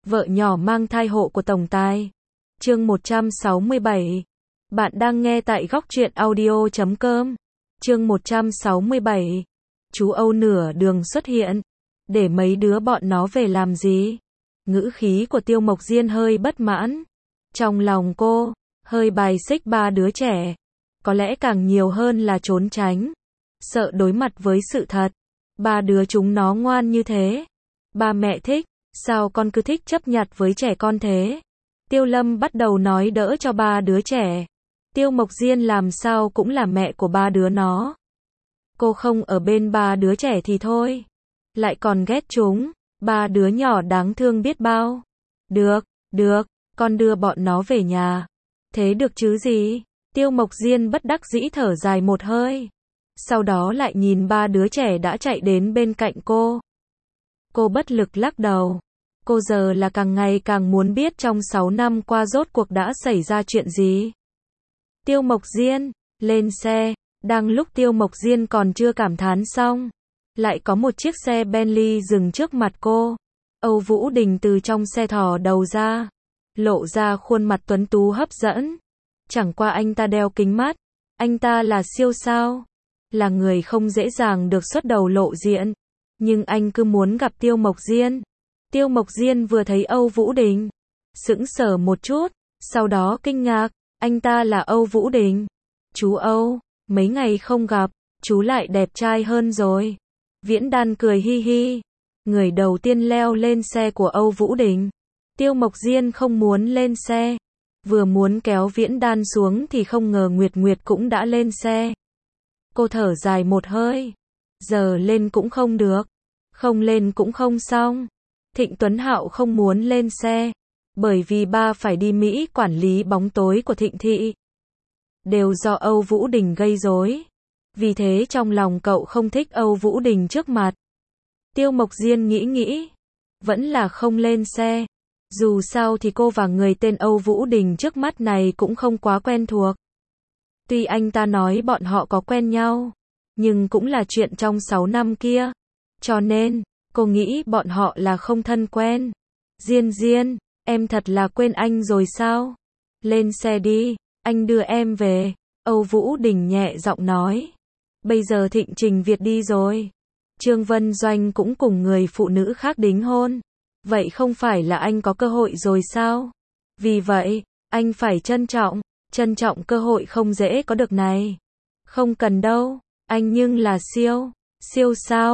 Vợ nhỏ mang thai hộ của tổng tài. Chương 167. Bạn đang nghe tại góc truyện audio.com. Chương 167. Chú Âu nửa đường xuất hiện. Để mấy đứa bọn nó về làm gì? Ngữ khí của Tiêu Mộc Diên hơi bất mãn. Trong lòng cô, hơi bài xích ba đứa trẻ. Có lẽ càng nhiều hơn là trốn tránh. Sợ đối mặt với sự thật. Ba đứa chúng nó ngoan như thế. Ba mẹ thích. Sao con cứ thích chấp nhặt với trẻ con thế? Tiêu Lâm bắt đầu nói đỡ cho ba đứa trẻ. Tiêu Mộc Diên làm sao cũng là mẹ của ba đứa nó. Cô không ở bên ba đứa trẻ thì thôi. Lại còn ghét chúng. Ba đứa nhỏ đáng thương biết bao. Được, con đưa bọn nó về nhà. Thế được chứ gì? Tiêu Mộc Diên bất đắc dĩ thở dài một hơi. Sau đó lại nhìn ba đứa trẻ đã chạy đến bên cạnh cô. Cô bất lực lắc đầu. Cô giờ là càng ngày càng muốn biết trong 6 năm qua rốt cuộc đã xảy ra chuyện gì. Tiêu Mộc Diên, lên xe. Đang lúc Tiêu Mộc Diên còn chưa cảm thán xong, lại có một chiếc xe Bentley dừng trước mặt cô. Âu Vũ Đình từ trong xe thò đầu ra, lộ ra khuôn mặt tuấn tú hấp dẫn. Chẳng qua anh ta đeo kính mắt. Anh ta là siêu sao, là người không dễ dàng được xuất đầu lộ diện. Nhưng anh cứ muốn gặp Tiêu Mộc Diên. Tiêu Mộc Diên vừa thấy Âu Vũ Đình, sững sờ một chút, sau đó kinh ngạc, anh ta là Âu Vũ Đình. Chú Âu, mấy ngày không gặp, chú lại đẹp trai hơn rồi. Viễn Đan cười hi hi. Người đầu tiên leo lên xe của Âu Vũ Đình. Tiêu Mộc Diên không muốn lên xe. Vừa muốn kéo Viễn Đan xuống thì không ngờ Nguyệt Nguyệt cũng đã lên xe. Cô thở dài một hơi. Giờ lên cũng không được. Không lên cũng không xong. Thịnh Tuấn Hạo không muốn lên xe. Bởi vì ba phải đi Mỹ quản lý bóng tối của Thịnh Thị. Đều do Âu Vũ Đình gây rối. Vì thế trong lòng cậu không thích Âu Vũ Đình trước mặt. Tiêu Mộc Diên nghĩ. Vẫn là không lên xe. Dù sao thì cô và người tên Âu Vũ Đình trước mắt này cũng không quá quen thuộc. Tuy anh ta nói bọn họ có quen nhau, nhưng cũng là chuyện trong 6 năm kia. Cho nên, cô nghĩ bọn họ là không thân quen. Diên, em thật là quên anh rồi sao? Lên xe đi, anh đưa em về. Âu Vũ Đình nhẹ giọng nói. Bây giờ Thịnh Trình Việt đi rồi. Trương Vân Doanh cũng cùng người phụ nữ khác đính hôn. Vậy không phải là anh có cơ hội rồi sao? Vì vậy, anh phải trân trọng cơ hội không dễ có được này. Không cần đâu, anh nhưng là siêu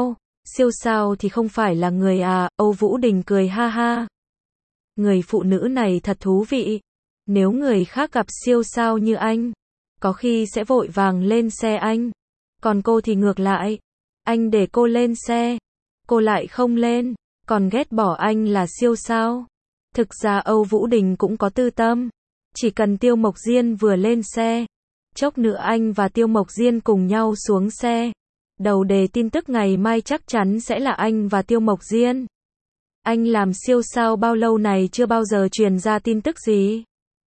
sao thì không phải là người à? Âu Vũ Đình cười ha ha. Người phụ nữ này thật thú vị. Nếu người khác gặp siêu sao như anh, có khi sẽ vội vàng lên xe anh. Còn cô thì ngược lại. Anh để cô lên xe, cô lại không lên, còn ghét bỏ anh là siêu sao. Thực ra Âu Vũ Đình cũng có tư tâm. Chỉ cần Tiêu Mộc Diên vừa lên xe, chốc nữa anh và Tiêu Mộc Diên cùng nhau xuống xe. Đầu đề tin tức ngày mai chắc chắn sẽ là anh và Tiêu Mộc Diên. Anh làm siêu sao bao lâu này chưa bao giờ truyền ra tin tức gì.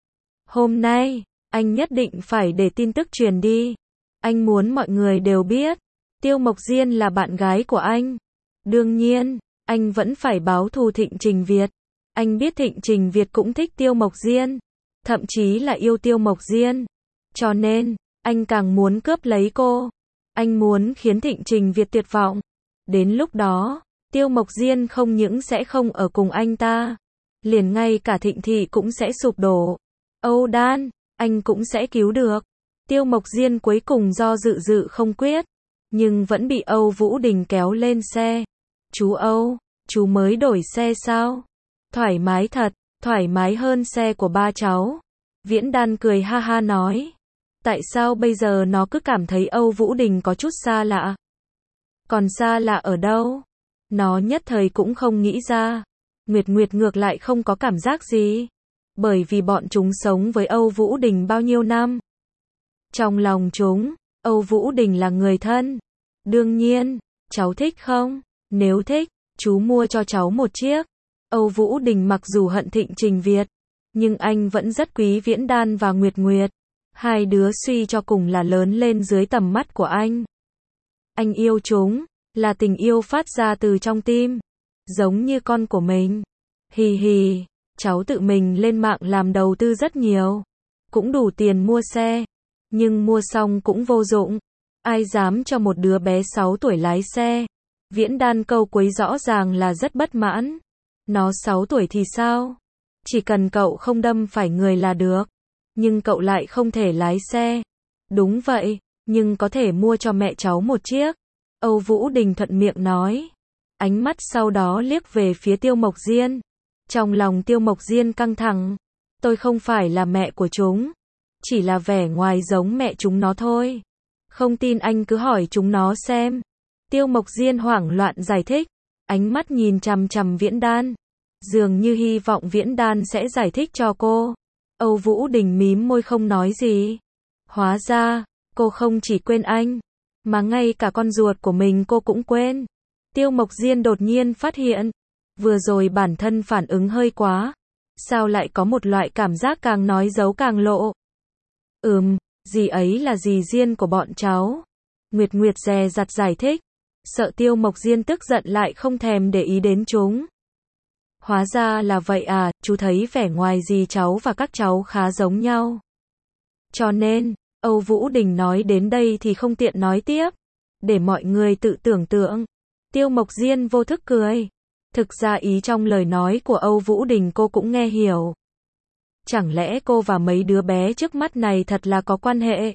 Hôm nay, anh nhất định phải để tin tức truyền đi. Anh muốn mọi người đều biết, Tiêu Mộc Diên là bạn gái của anh. Đương nhiên, anh vẫn phải báo thù Thịnh Trình Việt. Anh biết Thịnh Trình Việt cũng thích Tiêu Mộc Diên, thậm chí là yêu Tiêu Mộc Diên. Cho nên, anh càng muốn cướp lấy cô. Anh muốn khiến Thịnh Trình Việt tuyệt vọng. Đến lúc đó, Tiêu Mộc Diên không những sẽ không ở cùng anh ta, liền ngay cả Thịnh Thị cũng sẽ sụp đổ. Âu Đan, anh cũng sẽ cứu được. Tiêu Mộc Diên cuối cùng do dự không quyết, nhưng vẫn bị Âu Vũ Đình kéo lên xe. Chú Âu, chú mới đổi xe sao? Thoải mái thật, thoải mái hơn xe của ba cháu. Viễn Đan cười ha ha nói. Tại sao bây giờ nó cứ cảm thấy Âu Vũ Đình có chút xa lạ? Còn xa lạ ở đâu? Nó nhất thời cũng không nghĩ ra. Nguyệt ngược lại không có cảm giác gì. Bởi vì bọn chúng sống với Âu Vũ Đình bao nhiêu năm. Trong lòng chúng, Âu Vũ Đình là người thân. Đương nhiên, cháu thích không? Nếu thích, chú mua cho cháu một chiếc. Âu Vũ Đình mặc dù hận Thịnh Trình Việt, nhưng anh vẫn rất quý Viễn Đan và Nguyệt. Hai đứa suy cho cùng là lớn lên dưới tầm mắt của anh. Anh yêu chúng, là tình yêu phát ra từ trong tim, giống như con của mình. Hì hì, cháu tự mình lên mạng làm đầu tư rất nhiều. Cũng đủ tiền mua xe. Nhưng mua xong cũng vô dụng. Ai dám cho một đứa bé 6 tuổi lái xe. Viễn Đan câu cuối rõ ràng là rất bất mãn. Nó 6 tuổi thì sao? Chỉ cần cậu không đâm phải người là được. Nhưng cậu lại không thể lái xe. Đúng vậy, nhưng có thể mua cho mẹ cháu một chiếc. Âu Vũ Đình thuận miệng nói. Ánh mắt sau đó liếc về phía Tiêu Mộc Diên. Trong lòng Tiêu Mộc Diên căng thẳng. Tôi không phải là mẹ của chúng. Chỉ là vẻ ngoài giống mẹ chúng nó thôi. Không tin anh cứ hỏi chúng nó xem. Tiêu Mộc Diên hoảng loạn giải thích. Ánh mắt nhìn chằm chằm Viễn Đan. Dường như hy vọng Viễn Đan sẽ giải thích cho cô. Âu Vũ Đình mím môi không nói gì. Hóa ra, cô không chỉ quên anh, mà ngay cả con ruột của mình cô cũng quên. Tiêu Mộc Diên đột nhiên phát hiện. Vừa rồi bản thân phản ứng hơi quá. Sao lại có một loại cảm giác càng nói giấu càng lộ. Dì ấy là dì Diên của bọn cháu. Nguyệt Nguyệt dè dặt giải thích. Sợ Tiêu Mộc Diên tức giận lại không thèm để ý đến chúng. Hóa ra là vậy à, chú thấy vẻ ngoài dì cháu và các cháu khá giống nhau. Cho nên, Âu Vũ Đình nói đến đây thì không tiện nói tiếp. Để mọi người tự tưởng tượng. Tiêu Mộc Diên vô thức cười. Thực ra ý trong lời nói của Âu Vũ Đình cô cũng nghe hiểu. Chẳng lẽ cô và mấy đứa bé trước mắt này thật là có quan hệ?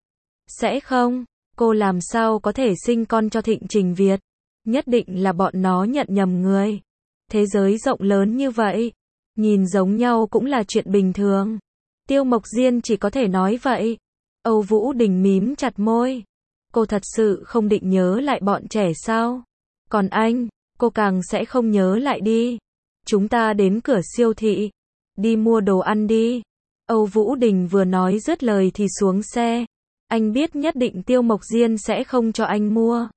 Sẽ không, cô làm sao có thể sinh con cho Thịnh Trình Việt? Nhất định là bọn nó nhận nhầm người. Thế giới rộng lớn như vậy, nhìn giống nhau cũng là chuyện bình thường. Tiêu Mộc Diên chỉ có thể nói vậy. Âu Vũ Đình mím chặt môi. Cô thật sự không định nhớ lại bọn trẻ sao? Còn anh, cô càng sẽ không nhớ lại đi. Chúng ta đến cửa siêu thị. Đi mua đồ ăn đi. Âu Vũ Đình vừa nói dứt lời thì xuống xe. Anh biết nhất định Tiêu Mộc Diên sẽ không cho anh mua.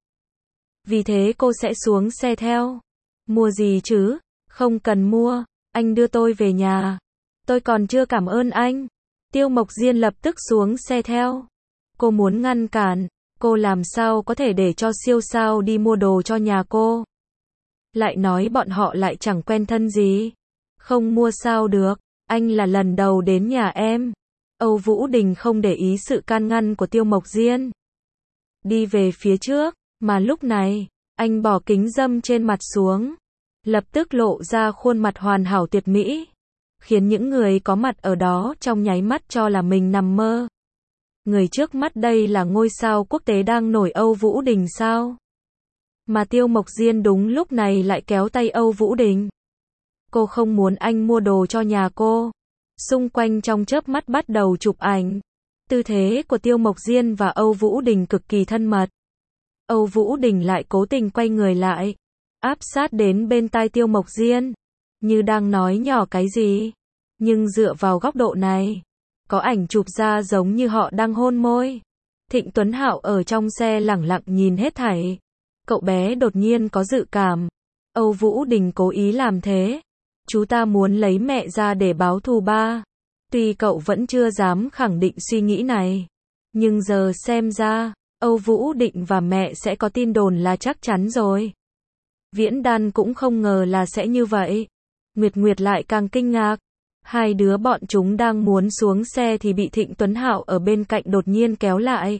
Vì thế cô sẽ xuống xe theo. Mua gì chứ? Không cần mua. Anh đưa tôi về nhà. Tôi còn chưa cảm ơn anh. Tiêu Mộc Diên lập tức xuống xe theo. Cô muốn ngăn cản. Cô làm sao có thể để cho siêu sao đi mua đồ cho nhà cô? Lại nói bọn họ lại chẳng quen thân gì. Không mua sao được. Anh là lần đầu đến nhà em. Âu Vũ Đình không để ý sự can ngăn của Tiêu Mộc Diên. Đi về phía trước. Mà lúc này, anh bỏ kính râm trên mặt xuống. Lập tức lộ ra khuôn mặt hoàn hảo tuyệt mỹ. Khiến những người có mặt ở đó trong nháy mắt cho là mình nằm mơ. Người trước mắt đây là ngôi sao quốc tế đang nổi Âu Vũ Đình sao? Mà Tiêu Mộc Diên đúng lúc này lại kéo tay Âu Vũ Đình. Cô không muốn anh mua đồ cho nhà cô. Xung quanh trong chớp mắt bắt đầu chụp ảnh. Tư thế của Tiêu Mộc Diên và Âu Vũ Đình cực kỳ thân mật. Âu Vũ Đình lại cố tình quay người lại. Áp sát đến bên tai Tiêu Mộc Diên. Như đang nói nhỏ cái gì. Nhưng dựa vào góc độ này. Có ảnh chụp ra giống như họ đang hôn môi. Thịnh Tuấn Hạo ở trong xe lẳng lặng nhìn hết thảy. Cậu bé đột nhiên có dự cảm. Âu Vũ Đình cố ý làm thế. Chú ta muốn lấy mẹ ra để báo thù ba. Tuy cậu vẫn chưa dám khẳng định suy nghĩ này. Nhưng giờ xem ra, Âu Vũ Định và mẹ sẽ có tin đồn là chắc chắn rồi. Viễn Đan cũng không ngờ là sẽ như vậy. Nguyệt Nguyệt lại càng kinh ngạc. Hai đứa bọn chúng đang muốn xuống xe thì bị Thịnh Tuấn Hạo ở bên cạnh đột nhiên kéo lại.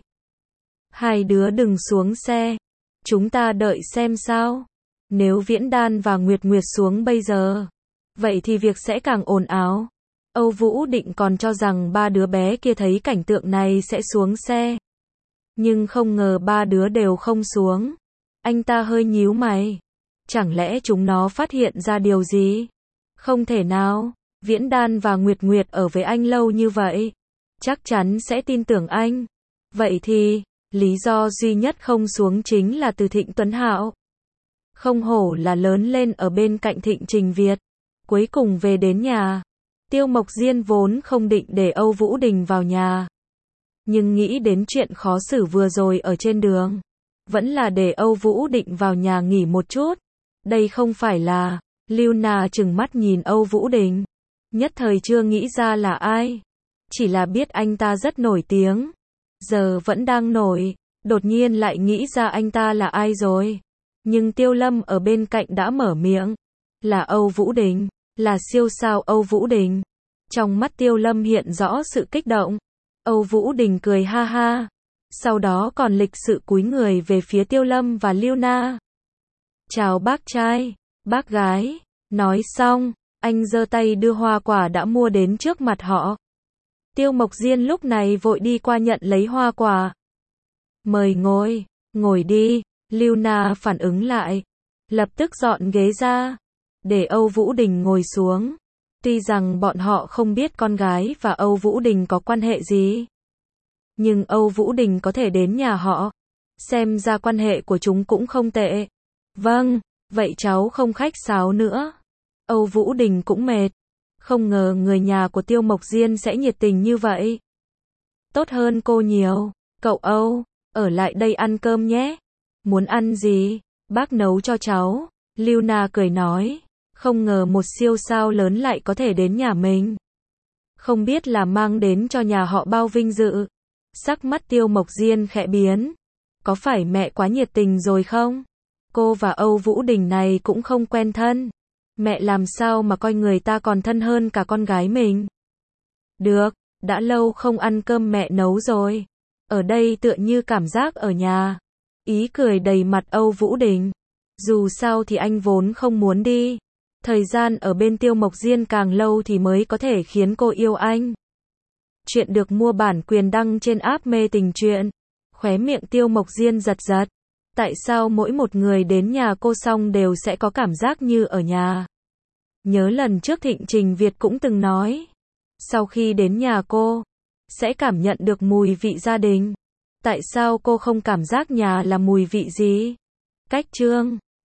Hai đứa đừng xuống xe. Chúng ta đợi xem sao. Nếu Viễn Đan và Nguyệt Nguyệt xuống bây giờ, vậy thì việc sẽ càng ồn ào. Âu Vũ Định còn cho rằng ba đứa bé kia thấy cảnh tượng này sẽ xuống xe. Nhưng không ngờ ba đứa đều không xuống. Anh ta hơi nhíu mày. Chẳng lẽ chúng nó phát hiện ra điều gì? Không thể nào. Viễn Đan và Nguyệt Nguyệt ở với anh lâu như vậy. Chắc chắn sẽ tin tưởng anh. Vậy thì, lý do duy nhất không xuống chính là từ Thịnh Tuấn Hạo. Không hổ là lớn lên ở bên cạnh Thịnh Trình Việt. Cuối cùng về đến nhà. Tiêu Mộc Diên vốn không định để Âu Vũ Đình vào nhà. Nhưng nghĩ đến chuyện khó xử vừa rồi ở trên đường. Vẫn là để Âu Vũ Định vào nhà nghỉ một chút. Đây không phải là. Lưu Na trừng mắt nhìn Âu Vũ Đình. Nhất thời chưa nghĩ ra là ai. Chỉ là biết anh ta rất nổi tiếng. Giờ vẫn đang nổi. Đột nhiên lại nghĩ ra anh ta là ai rồi. Nhưng Tiêu Lâm ở bên cạnh đã mở miệng. Là Âu Vũ Đình. Là siêu sao Âu Vũ Đình. Trong mắt Tiêu Lâm hiện rõ sự kích động. Âu Vũ Đình cười ha ha. Sau đó còn lịch sự cúi người về phía Tiêu Lâm và Lưu Na. Chào bác trai, bác gái. Nói xong, anh giơ tay đưa hoa quả đã mua đến trước mặt họ. Tiêu Mộc Diên lúc này vội đi qua nhận lấy hoa quả. Mời ngồi, ngồi đi. Lưu Na phản ứng lại, lập tức dọn ghế ra, để Âu Vũ Đình ngồi xuống. Tuy rằng bọn họ không biết con gái và Âu Vũ Đình có quan hệ gì, nhưng Âu Vũ Đình có thể đến nhà họ, xem ra quan hệ của chúng cũng không tệ. Vâng, vậy cháu không khách sáo nữa. Âu Vũ Đình cũng mệt, không ngờ người nhà của Tiêu Mộc Diên sẽ nhiệt tình như vậy. Tốt hơn cô nhiều. Cậu Âu, ở lại đây ăn cơm nhé. Muốn ăn gì? Bác nấu cho cháu. Lưu Na cười nói, không ngờ một siêu sao lớn lại có thể đến nhà mình. Không biết là mang đến cho nhà họ bao vinh dự. Sắc mắt Tiêu Mộc Diên khẽ biến. Có phải mẹ quá nhiệt tình rồi không? Cô và Âu Vũ Đình này cũng không quen thân. Mẹ làm sao mà coi người ta còn thân hơn cả con gái mình? Được, đã lâu không ăn cơm mẹ nấu rồi. Ở đây tựa như cảm giác ở nhà. Ý cười đầy mặt Âu Vũ Đình. Dù sao thì anh vốn không muốn đi. Thời gian ở bên Tiêu Mộc Diên càng lâu thì mới có thể khiến cô yêu anh. Chuyện được mua bản quyền đăng trên app Mê Tình Truyện. Khóe miệng Tiêu Mộc Diên giật giật. Tại sao mỗi một người đến nhà cô xong đều sẽ có cảm giác như ở nhà? Nhớ lần trước Thịnh Trình Việt cũng từng nói, sau khi đến nhà cô, sẽ cảm nhận được mùi vị gia đình. Tại sao cô không cảm giác nhà là mùi vị gì? Cách chương